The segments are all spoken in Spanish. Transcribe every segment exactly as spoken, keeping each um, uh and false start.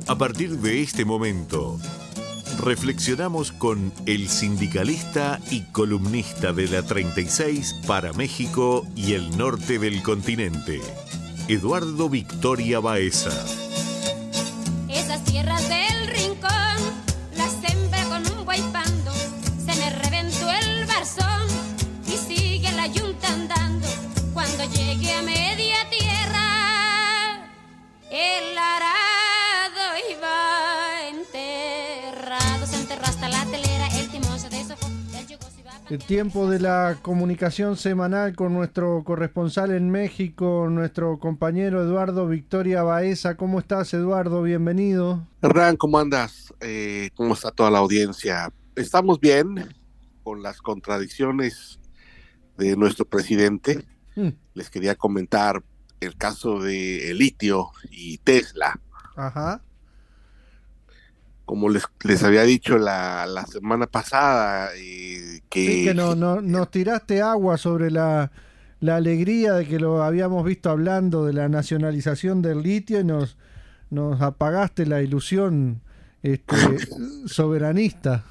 A partir de este momento, reflexionamos con el sindicalista y columnista de la treinta y seis para México y el norte del continente, Eduardo Victoria Baeza. Esas tierras del rincón las sembré con un guaypando, se me reventó el barzón y sigue la yunta andando. Cuando llegue a media tierra, el arado iba enterrado, se enterró hasta la telera, el timón se deshojó, el yugo se iba a... El tiempo de la comunicación semanal con nuestro corresponsal en México, nuestro compañero Eduardo Victoria Baeza. ¿Cómo estás, Eduardo? Bienvenido. Hernán, ¿cómo andas? Eh, ¿Cómo está toda la audiencia? Estamos bien con las contradicciones de nuestro presidente. Hmm. Les quería comentar el caso de el litio y Tesla. Ajá. Como les, les había dicho la, la semana pasada, eh, que... Sí, que no, no, nos tiraste agua sobre la, la alegría de que lo habíamos visto hablando de la nacionalización del litio y nos, nos apagaste la ilusión este, soberanista.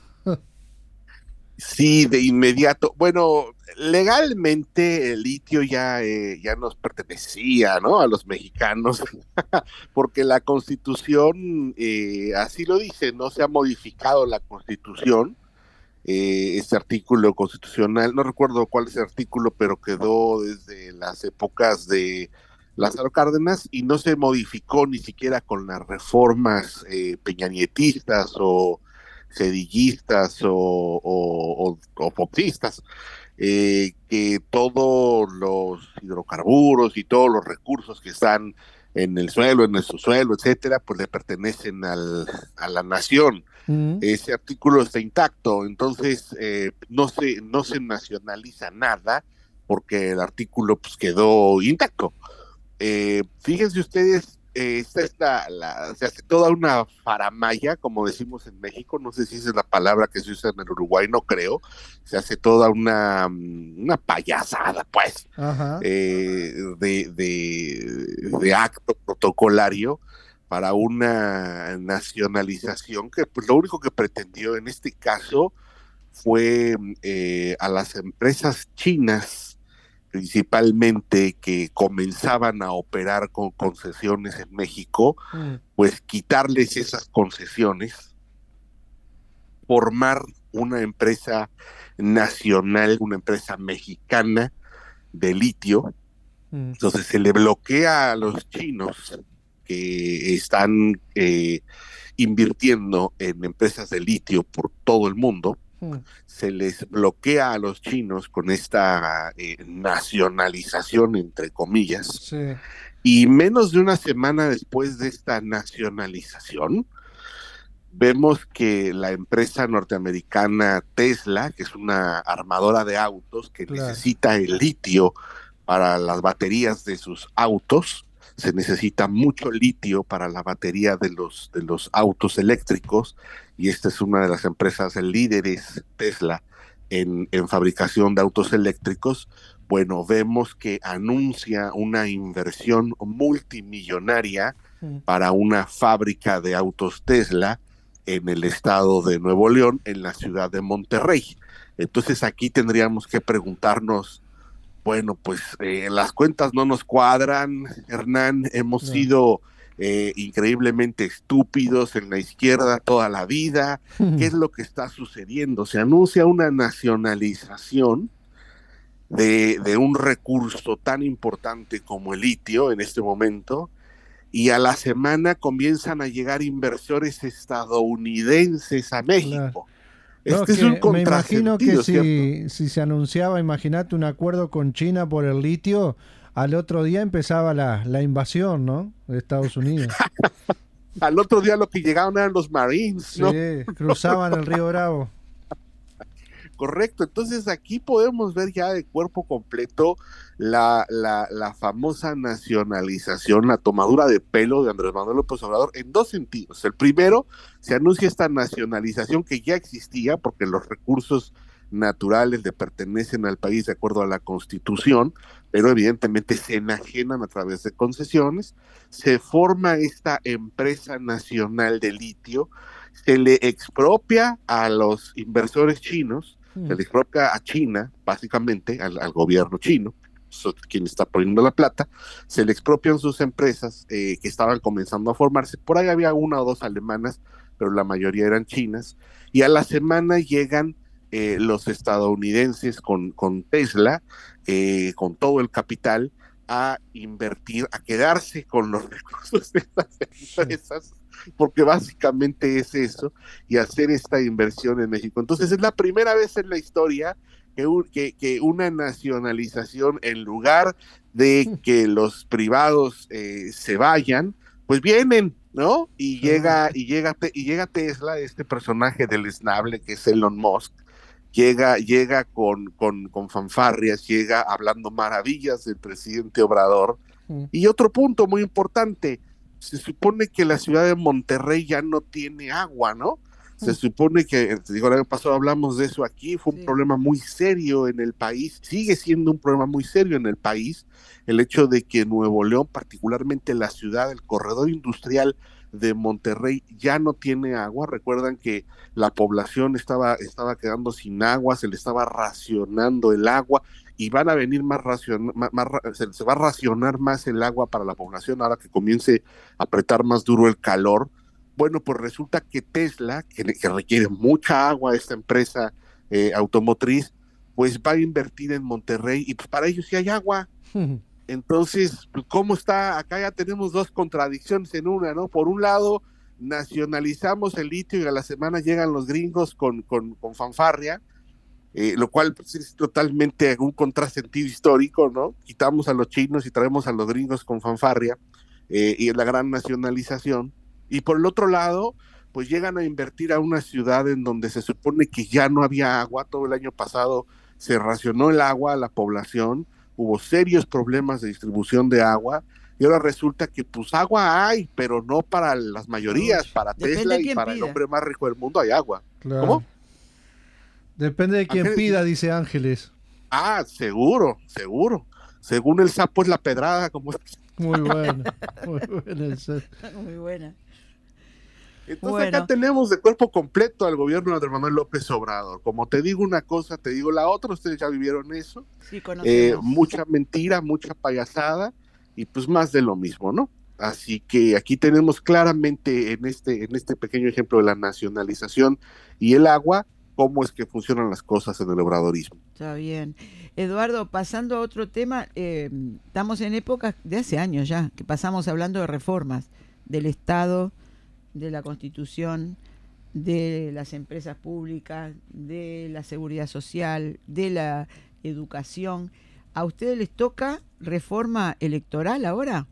Sí, de inmediato. Bueno, legalmente el litio ya, eh, ya nos pertenecía, ¿no?, a los mexicanos, porque la Constitución eh, así lo dice, no se ha modificado la Constitución, eh, este artículo constitucional, no recuerdo cuál es el artículo, pero quedó desde las épocas de Lázaro Cárdenas y no se modificó ni siquiera con las reformas eh, peñanietistas o cedillistas o, o, o, o foxistas, eh, que todos los hidrocarburos y todos los recursos que están en el suelo, en nuestro suelo, etcétera, pues le pertenecen al, a la nación. Uh-huh. Ese artículo está intacto, entonces eh, no se no se nacionaliza nada porque el artículo pues quedó intacto. Eh, fíjense ustedes, Eh, esta es la, la, se hace toda una faramaya, como decimos en México, no sé si esa es la palabra que se usa en el Uruguay, no creo, se hace toda una, una payasada, pues, eh, de, de, de acto protocolario para una nacionalización que pues lo único que pretendió en este caso fue eh, a las empresas chinas, principalmente, que comenzaban a operar con concesiones en México, mm. pues quitarles esas concesiones, formar una empresa nacional, una empresa mexicana de litio. Mm. Entonces se le bloquea a los chinos que están eh, invirtiendo en empresas de litio por todo el mundo. Se les bloquea a los chinos con esta eh, nacionalización, entre comillas, sí. Y menos de una semana después de esta nacionalización, vemos que la empresa norteamericana Tesla, que es una armadora de autos que claro. necesita el litio para las baterías de sus autos, se necesita mucho litio para la batería de los, de los autos eléctricos, y esta es una de las empresas líderes, Tesla, en, en fabricación de autos eléctricos. Bueno, vemos que anuncia una inversión multimillonaria mm. para una fábrica de autos Tesla en el estado de Nuevo León, en la ciudad de Monterrey. Entonces aquí tendríamos que preguntarnos, bueno, pues eh, las cuentas no nos cuadran, Hernán, hemos no. sido eh, increíblemente estúpidos en la izquierda toda la vida. ¿Qué es lo que está sucediendo? Se anuncia una nacionalización de, de un recurso tan importante como el litio en este momento, y a la semana comienzan a llegar inversores estadounidenses a México. Claro. No, este es un me imagino que si, si se anunciaba, imagínate, un acuerdo con China por el litio, al otro día empezaba la, la invasión, ¿no?, de Estados Unidos. Al otro día lo que llegaban eran los Marines, ¿no? Sí, cruzaban el Río Bravo. Correcto, entonces aquí podemos ver ya de cuerpo completo la, la, la famosa nacionalización, la tomadura de pelo de Andrés Manuel López Obrador en dos sentidos. El primero, se anuncia esta nacionalización que ya existía porque los recursos naturales le pertenecen al país de acuerdo a la Constitución, pero evidentemente se enajenan a través de concesiones, se forma esta empresa nacional de litio, se le expropia a los inversores chinos, Mm. se le expropia a China, básicamente, al, al gobierno chino, so, quien está poniendo la plata, se le expropian sus empresas eh, que estaban comenzando a formarse, por ahí había una o dos alemanas, pero la mayoría eran chinas, y a la semana llegan eh, los estadounidenses con, con Tesla, eh, con todo el capital, a invertir, a quedarse con los recursos de estas empresas, porque básicamente es eso, y hacer esta inversión en México. Entonces es la primera vez en la historia que, un, que, que una nacionalización, en lugar de que los privados eh, se vayan, pues vienen, ¿no? Y llega, y llega, y llega Tesla, este personaje del esnable que es Elon Musk, llega, llega con, con, con fanfarrias, llega hablando maravillas del presidente Obrador. Mm. Y otro punto muy importante, se supone que la ciudad de Monterrey ya no tiene agua, ¿no? Se mm. supone que, digo, el año pasado hablamos de eso aquí, fue un sí. problema muy serio en el país, sigue siendo un problema muy serio en el país, el hecho de que Nuevo León, particularmente la ciudad, el corredor industrial de Monterrey ya no tiene agua. Recuerdan que la población estaba, estaba quedando sin agua, se le estaba racionando el agua y van a venir más racion, más, más se, se va a racionar más el agua para la población ahora que comience a apretar más duro el calor. Bueno, pues resulta que Tesla, que, que requiere mucha agua, esta empresa eh, automotriz, pues va a invertir en Monterrey y pues para ellos sí hay agua. Entonces, ¿cómo está? Acá ya tenemos dos contradicciones en una, ¿no? Por un lado, nacionalizamos el litio y a la semana llegan los gringos con, con, con fanfarria, eh, lo cual pues, es totalmente un contrasentido histórico, ¿no? Quitamos a los chinos y traemos a los gringos con fanfarria, eh, y es la gran nacionalización. Y por el otro lado, pues llegan a invertir a una ciudad en donde se supone que ya no había agua. Todo el año pasado se racionó el agua a la población, hubo serios problemas de distribución de agua, y ahora resulta que pues agua hay, pero no para las mayorías, para Tesla y para pida. El hombre más rico del mundo hay agua. Claro. ¿Cómo? Depende de quién Ángeles. Pida, dice Ángeles. Ah, seguro, seguro. Según el sapo es la pedrada, como muy buena, muy buena. Muy buena. Entonces bueno. Acá tenemos de cuerpo completo al gobierno de Andrés Manuel López Obrador. Como te digo una cosa, te digo la otra, ustedes ya vivieron eso. Sí, eh, mucha mentira, mucha payasada y pues más de lo mismo, ¿no? Así que aquí tenemos claramente en este, en este pequeño ejemplo de la nacionalización y el agua, cómo es que funcionan las cosas en el obradorismo. Está bien. Eduardo, pasando a otro tema, eh, estamos en épocas de hace años ya, que pasamos hablando de reformas del Estado, de la Constitución, de las empresas públicas, de la seguridad social, de la educación. ¿A ustedes les toca reforma electoral ahora?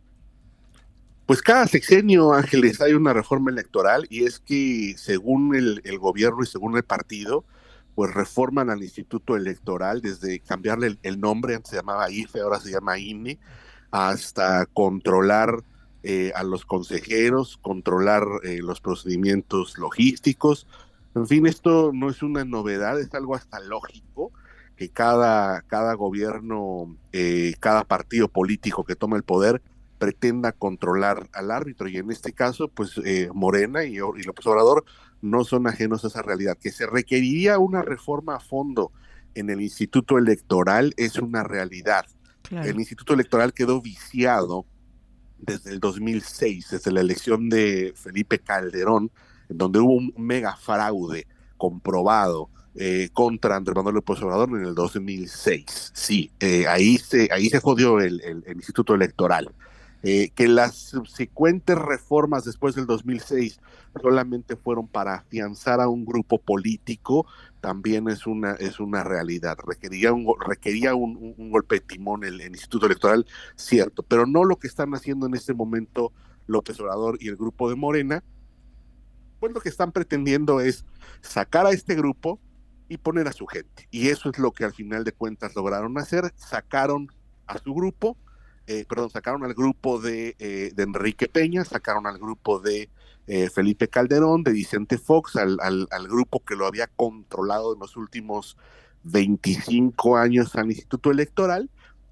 Pues cada sexenio, Ángeles, hay una reforma electoral y es que según el, el gobierno y según el partido, pues reforman al Instituto Electoral desde cambiarle el, el nombre, antes se llamaba I F E, ahora se llama I N E, hasta controlar Eh, a los consejeros, controlar eh, los procedimientos logísticos. En fin, esto no es una novedad, es algo hasta lógico que cada, cada gobierno, eh, cada partido político que toma el poder pretenda controlar al árbitro, y en este caso, pues eh, Morena y, y López Obrador no son ajenos a esa realidad. Que se requeriría una reforma a fondo en el Instituto Electoral es una realidad. Claro. El Instituto Electoral quedó viciado desde el dos mil seis, desde la elección de Felipe Calderón, en donde hubo un mega fraude comprobado eh, contra Andrés Manuel López Obrador en el dos mil seis. Sí, eh, ahí se ahí se jodió el, el, el Instituto Electoral. Eh, que las subsecuentes reformas después del dos mil seis solamente fueron para afianzar a un grupo político, también es una es una realidad. Requería un requería un, un, un golpe de timón el, el Instituto Electoral, cierto, pero no lo que están haciendo en este momento López Obrador y el grupo de Morena. Pues lo que están pretendiendo es sacar a este grupo y poner a su gente, y eso es lo que al final de cuentas lograron hacer. Sacaron a su grupo, Eh, perdón, sacaron al grupo de, eh, de Enrique Peña, sacaron al grupo de eh, Felipe Calderón, de Vicente Fox, al, al, al grupo que lo había controlado en los últimos veinticinco años al Instituto Electoral,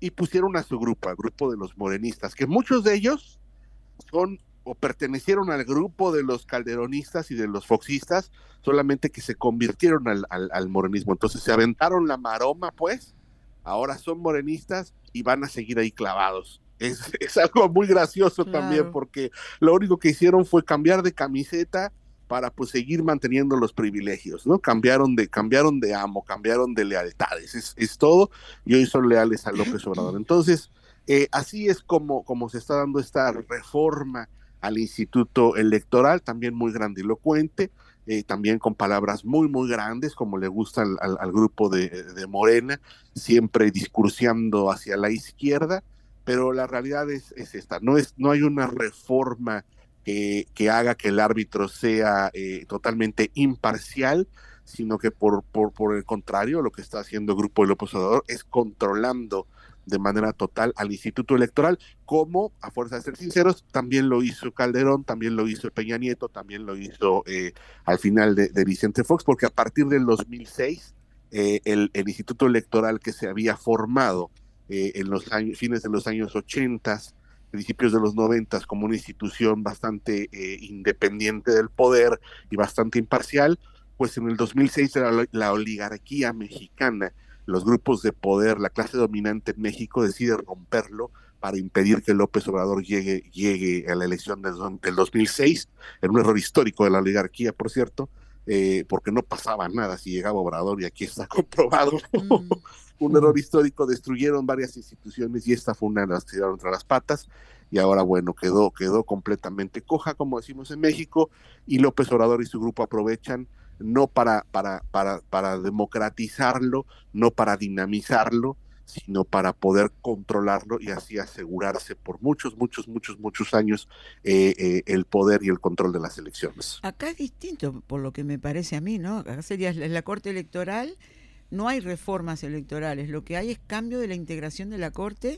y pusieron a su grupo, al grupo de los morenistas, que muchos de ellos son o pertenecieron al grupo de los calderonistas y de los foxistas, solamente que se convirtieron al, al, al morenismo. Entonces se aventaron la maroma, pues, ahora son morenistas y van a seguir ahí clavados. Es, es algo muy gracioso, claro, también, porque lo único que hicieron fue cambiar de camiseta para pues seguir manteniendo los privilegios, ¿no? Cambiaron de, cambiaron de amo, cambiaron de lealtades, es, es todo, y hoy son leales a López Obrador. Entonces, eh, así es como, como se está dando esta reforma al Instituto Electoral, también muy grandilocuente, eh, también con palabras muy, muy grandes, como le gusta al, al, al grupo de, de Morena, siempre discursiando hacia la izquierda, pero la realidad es, es esta, no, es, no hay una reforma que, que haga que el árbitro sea eh, totalmente imparcial, sino que por, por, por el contrario, lo que está haciendo el grupo de López Obrador es controlando de manera total al Instituto Electoral, como, a fuerza de ser sinceros, también lo hizo Calderón, también lo hizo Peña Nieto, también lo hizo eh, al final de, de Vicente Fox, porque a partir del dos mil seis, eh, el, el Instituto Electoral que se había formado eh, en los años, fines de los años ochenta, principios de los noventa, como una institución bastante eh, independiente del poder y bastante imparcial, pues en el dos mil seis la, la oligarquía mexicana, los grupos de poder, la clase dominante en México decide romperlo para impedir que López Obrador llegue, llegue a la elección del, del dos mil seis, en un error histórico de la oligarquía, por cierto, eh, porque no pasaba nada si llegaba Obrador, y aquí está comprobado. Mm. Un error histórico, destruyeron varias instituciones y esta fue una de las que tiraron entre las patas, y ahora, bueno, quedó, quedó completamente coja, como decimos en México, y López Obrador y su grupo aprovechan no para, para, para, para democratizarlo, no para dinamizarlo, sino para poder controlarlo y así asegurarse por muchos, muchos, muchos, muchos años eh, eh, el poder y el control de las elecciones. Acá es distinto, por lo que me parece a mí, ¿no? Acá sería la Corte Electoral, no hay reformas electorales, lo que hay es cambio de la integración de la Corte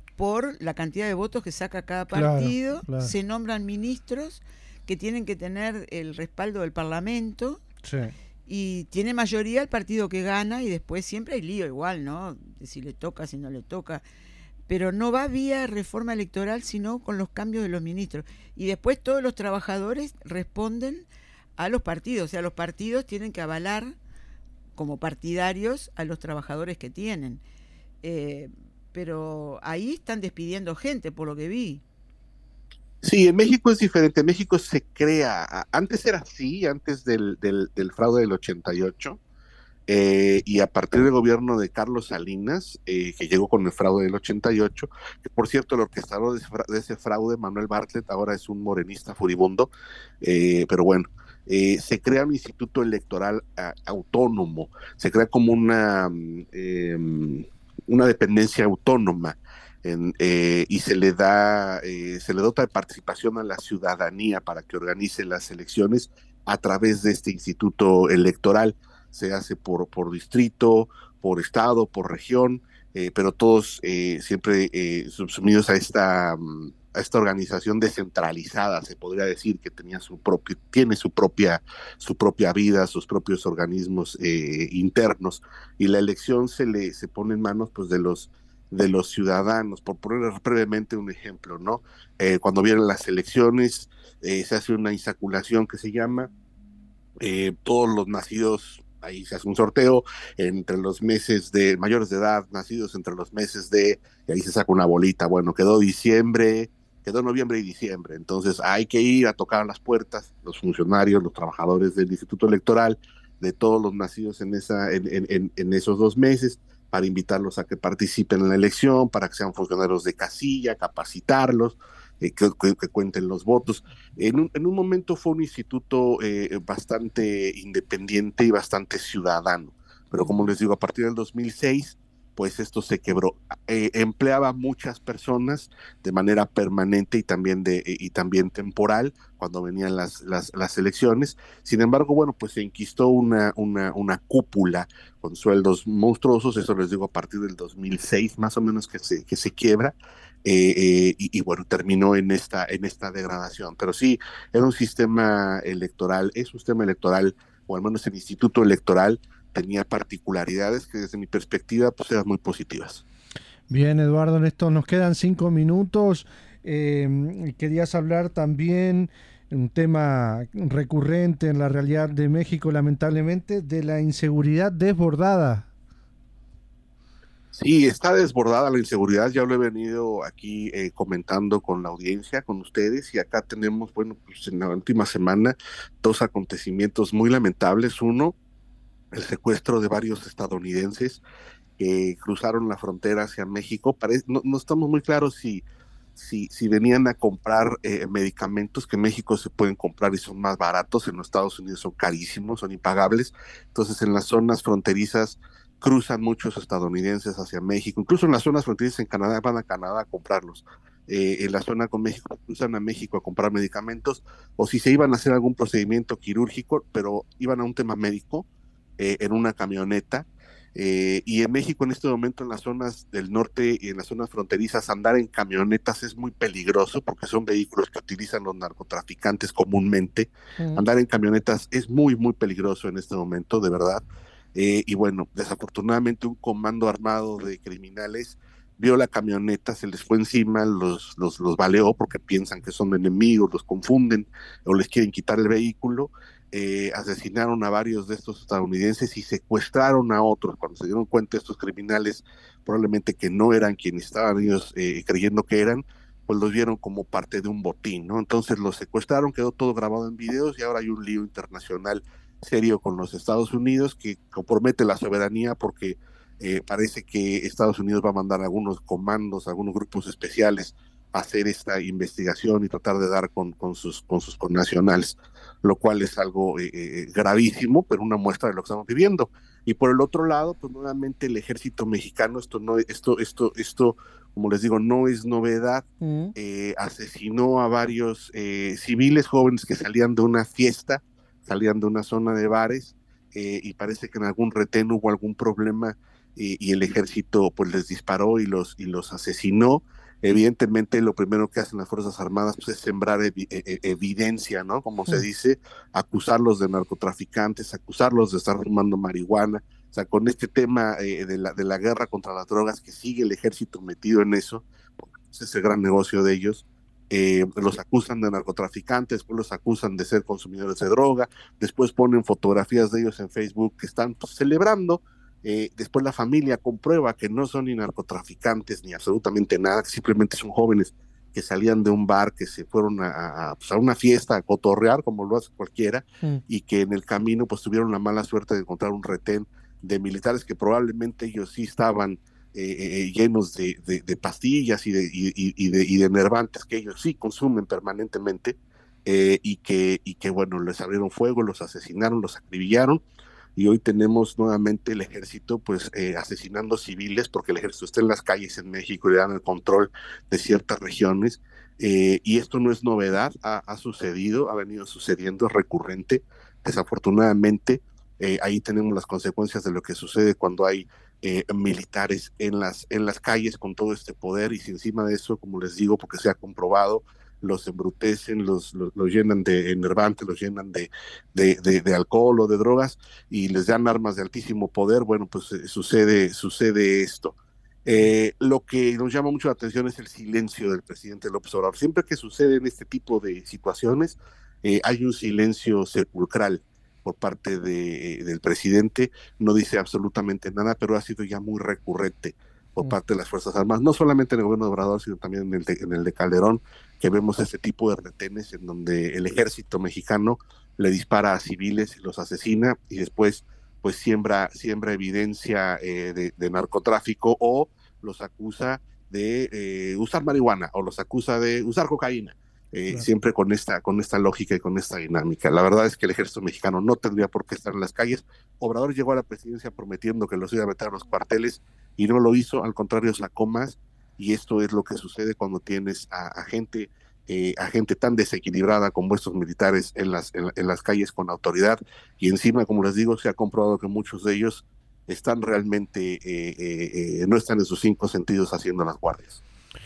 por la cantidad de votos que saca cada partido, claro, claro. Se nombran ministros que tienen que tener el respaldo del Parlamento. Sí. Y tiene mayoría el partido que gana, y después siempre hay lío igual, ¿no? De si le toca, si no le toca, pero no va vía reforma electoral, sino con los cambios de los ministros, y después todos los trabajadores responden a los partidos, o sea, los partidos tienen que avalar como partidarios a los trabajadores que tienen, eh, pero ahí están despidiendo gente, por lo que vi. Sí, en México es diferente. En México se crea, antes era así, antes del, del, del fraude del ochenta y ocho, eh, y a partir del gobierno de Carlos Salinas, eh, que llegó con el fraude del ochenta y ocho, que por cierto el orquestador de, de ese fraude, Manuel Bartlett, ahora es un morenista furibundo, eh, pero bueno, eh, se crea un instituto electoral a, autónomo, se crea como una, eh, una dependencia autónoma. En, eh, y se le da, eh, se le dota de participación a la ciudadanía para que organice las elecciones a través de este instituto electoral. Se hace por, por distrito, por estado, por región, eh, pero todos eh, siempre eh, subsumidos a esta, a esta organización descentralizada, se podría decir, que tenía su propio, tiene su propia, su propia vida, sus propios organismos eh, internos, y la elección se le se pone en manos pues de los de los ciudadanos. Por poner brevemente un ejemplo, ¿no? Eh, cuando vienen las elecciones, eh, se hace una insaculación que se llama, eh, todos los nacidos, ahí se hace un sorteo, entre los meses de, mayores de edad, nacidos entre los meses de, y ahí se saca una bolita, bueno, quedó diciembre, quedó noviembre y diciembre, entonces hay que ir a tocar las puertas, los funcionarios, los trabajadores del Instituto Electoral, de todos los nacidos en, esa, en, en, en esos dos meses, para invitarlos a que participen en la elección, para que sean funcionarios de casilla, capacitarlos, eh, que, que, que cuenten los votos. En un, en un momento fue un instituto eh, bastante independiente y bastante ciudadano, pero como les digo, a partir del dos mil seis, pues esto se quebró. Eh, empleaba a muchas personas de manera permanente y también, de, y también temporal cuando venían las, las, las elecciones. Sin embargo, bueno, pues se enquistó una, una, una cúpula con sueldos monstruosos, eso les digo a partir del dos mil seis más o menos que se, que se quiebra, eh, eh, y, y bueno, terminó en esta, en esta degradación. Pero sí, era un sistema electoral, es un sistema electoral, o al menos el instituto electoral, tenía particularidades que desde mi perspectiva pues eran muy positivas. Bien, Eduardo, en esto nos quedan cinco minutos. Eh, querías hablar también, un tema recurrente en la realidad de México, lamentablemente, de la inseguridad desbordada. Sí, está desbordada la inseguridad, ya lo he venido aquí eh, comentando con la audiencia, con ustedes, y acá tenemos, bueno, pues en la última semana, dos acontecimientos muy lamentables. Uno, el secuestro de varios estadounidenses que cruzaron la frontera hacia México. Pare- no, no estamos muy claros si, si, si venían a comprar eh, medicamentos que en México se pueden comprar y son más baratos, en los Estados Unidos son carísimos, son impagables. Entonces, en las zonas fronterizas cruzan muchos estadounidenses hacia México, incluso en las zonas fronterizas en Canadá van a Canadá a comprarlos. Eh, en la zona con México cruzan a México a comprar medicamentos, o si se iban a hacer algún procedimiento quirúrgico, pero iban a un tema médico eh, en una camioneta. Eh, y en México en este momento en las zonas del norte y en las zonas fronterizas andar en camionetas es muy peligroso porque son vehículos que utilizan los narcotraficantes comúnmente. Mm. Andar en camionetas es muy muy peligroso en este momento, de verdad. Eh, y bueno, desafortunadamente un comando armado de criminales vio la camioneta, se les fue encima, los, los, los baleó porque piensan que son enemigos, los confunden o les quieren quitar el vehículo. Eh, asesinaron a varios de estos estadounidenses y secuestraron a otros. Cuando se dieron cuenta estos criminales, probablemente que no eran quienes estaban ellos eh, creyendo que eran, pues los vieron como parte de un botín, ¿no? Entonces los secuestraron, quedó todo grabado en videos y ahora hay un lío internacional serio con los Estados Unidos que compromete la soberanía porque eh, parece que Estados Unidos va a mandar algunos comandos, algunos grupos especiales a hacer esta investigación y tratar de dar con, con sus con sus connacionales, lo cual es algo eh, eh, gravísimo, pero una muestra de lo que estamos viviendo. Y por el otro lado, pues nuevamente el ejército mexicano, esto no, esto, esto, esto, como les digo, no es novedad, Mm. eh, asesinó a varios eh, civiles jóvenes que salían de una fiesta, salían de una zona de bares, eh, y parece que en algún retén hubo algún problema y, y el ejército pues les disparó y los, y los asesinó. Evidentemente lo primero que hacen las Fuerzas Armadas pues, es sembrar evi e evidencia, ¿no? Como se dice, acusarlos de narcotraficantes, acusarlos de estar fumando marihuana. O sea, con este tema eh, de, la, de la guerra contra las drogas, que sigue el ejército metido en eso, porque ese es el gran negocio de ellos. Eh, los acusan de narcotraficantes, después los acusan de ser consumidores de droga, después ponen fotografías de ellos en Facebook que están pues, celebrando. Eh, después la familia comprueba que no son ni narcotraficantes ni absolutamente nada, que simplemente son jóvenes que salían de un bar, que se fueron a, a, pues a una fiesta a cotorrear como lo hace cualquiera, mm. y que en el camino pues tuvieron la mala suerte de encontrar un retén de militares que probablemente ellos sí estaban eh, eh, llenos de, de, de pastillas y de, y, y, de, y de enervantes que ellos sí consumen permanentemente, eh, y, que, y que bueno, les abrieron fuego, los asesinaron, los acribillaron. Y hoy tenemos nuevamente el ejército pues eh, asesinando civiles porque el ejército está en las calles en México y le dan el control de ciertas regiones, eh, y esto no es novedad, ha, ha sucedido, ha venido sucediendo, es recurrente. Desafortunadamente eh, ahí tenemos las consecuencias de lo que sucede cuando hay eh, militares en las, en las calles con todo este poder, y si encima de eso, como les digo, porque se ha comprobado, los embrutecen, los, los, los llenan de enervantes, los llenan de, de, de, de alcohol o de drogas y les dan armas de altísimo poder. Bueno, pues eh, sucede, sucede esto. Eh, lo que nos llama mucho la atención es el silencio del presidente López Obrador. Siempre que suceden este tipo de situaciones, eh, hay un silencio sepulcral por parte de, eh, del presidente. No dice absolutamente nada, pero ha sido ya muy recurrente por parte de las Fuerzas Armadas, no solamente en el gobierno de Obrador, sino también en el de, en el de Calderón, que vemos ese tipo de retenes en donde el ejército mexicano le dispara a civiles y los asesina, y después pues siembra, siembra evidencia eh, de, de narcotráfico, o los acusa de eh, usar marihuana, o los acusa de usar cocaína, eh, claro. Siempre con esta, con esta lógica y con esta dinámica. La verdad es que el ejército mexicano no tendría por qué estar en las calles. Obrador llegó a la presidencia prometiendo que los iba a meter a los cuarteles y no lo hizo, al contrario sacó más, y esto es lo que sucede cuando tienes a, a gente eh, a gente tan desequilibrada como estos militares en las, en, en las calles con autoridad, y encima, como les digo, se ha comprobado que muchos de ellos están realmente, eh, eh, eh, no están en sus cinco sentidos haciendo las guardias.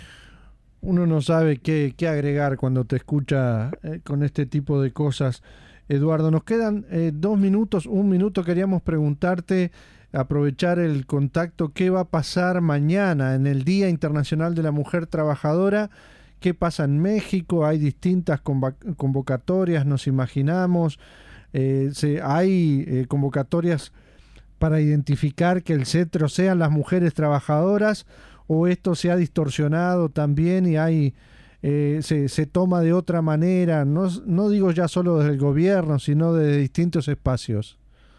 Uno no sabe qué, qué agregar cuando te escucha eh, con este tipo de cosas. Eduardo, nos quedan eh, dos minutos, un minuto. Queríamos preguntarte aprovechar el contacto. ¿Qué va a pasar mañana en el Día Internacional de la Mujer Trabajadora? ¿Qué pasa en México? Hay distintas convocatorias, nos imaginamos. Eh, se, hay eh, convocatorias para identificar que el centro sean las mujeres trabajadoras, o esto se ha distorsionado también y hay eh, se, se toma de otra manera, no, no digo ya solo desde el gobierno, sino de distintos espacios.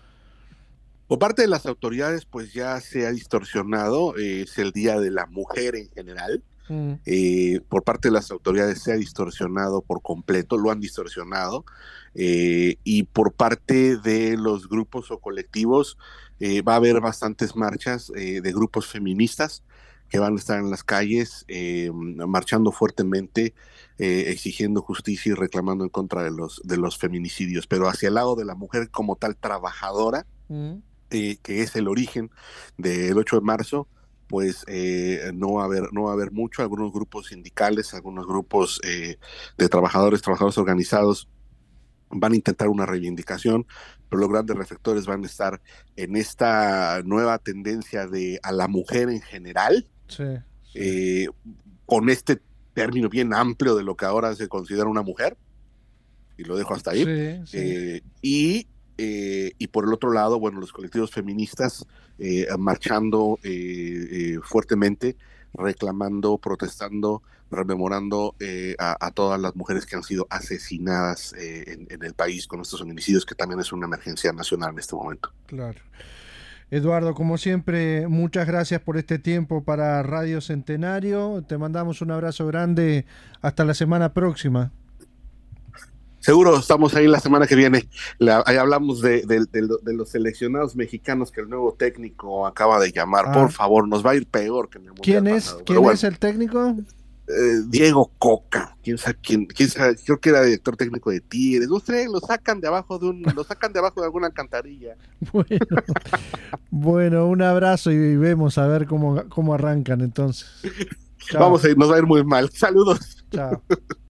Por parte de las autoridades, pues ya se ha distorsionado, eh, es el Día de la Mujer en general. Mm. Eh, por parte de las autoridades se ha distorsionado por completo, lo han distorsionado, eh, y por parte de los grupos o colectivos eh, va a haber bastantes marchas eh, de grupos feministas que van a estar en las calles eh, marchando fuertemente, eh, exigiendo justicia y reclamando en contra de los, de los feminicidios, pero hacia el lado de la mujer como tal trabajadora, mm. eh, que es el origen del ocho de marzo, pues eh, no va a haber no va a haber mucho. Algunos grupos sindicales, algunos grupos eh, de trabajadores, trabajadores organizados van a intentar una reivindicación, pero los grandes reflectores van a estar en esta nueva tendencia de a la mujer en general, sí, sí. Eh, con este término bien amplio de lo que ahora se considera una mujer, y lo dejo hasta ahí, sí, sí. Eh, y Eh, y por el otro lado, bueno, los colectivos feministas eh, marchando eh, eh, fuertemente, reclamando, protestando, rememorando eh, a, a todas las mujeres que han sido asesinadas eh, en, en el país con estos feminicidios, que también es una emergencia nacional en este momento. Claro. Eduardo, como siempre, muchas gracias por este tiempo para Radio Centenario. Te mandamos un abrazo grande. Hasta la semana próxima. Seguro, estamos ahí la semana que viene. La, ahí hablamos de, de, de, de los seleccionados mexicanos que el nuevo técnico acaba de llamar. Ah. Por favor, nos va a ir peor que en el mundial ¿Quién es? pasado. ¿Quién bueno, es el técnico? Eh, Diego Coca. ¿Quién sabe quién? ¿Quién sabe? Creo que era director técnico de Tigres. No sé, lo sacan de abajo de un, lo sacan de abajo de alguna alcantarilla. Bueno, bueno, un abrazo y vemos a ver cómo, cómo arrancan entonces. Chao. Vamos a ir, nos va a ir muy mal. Saludos. Chao.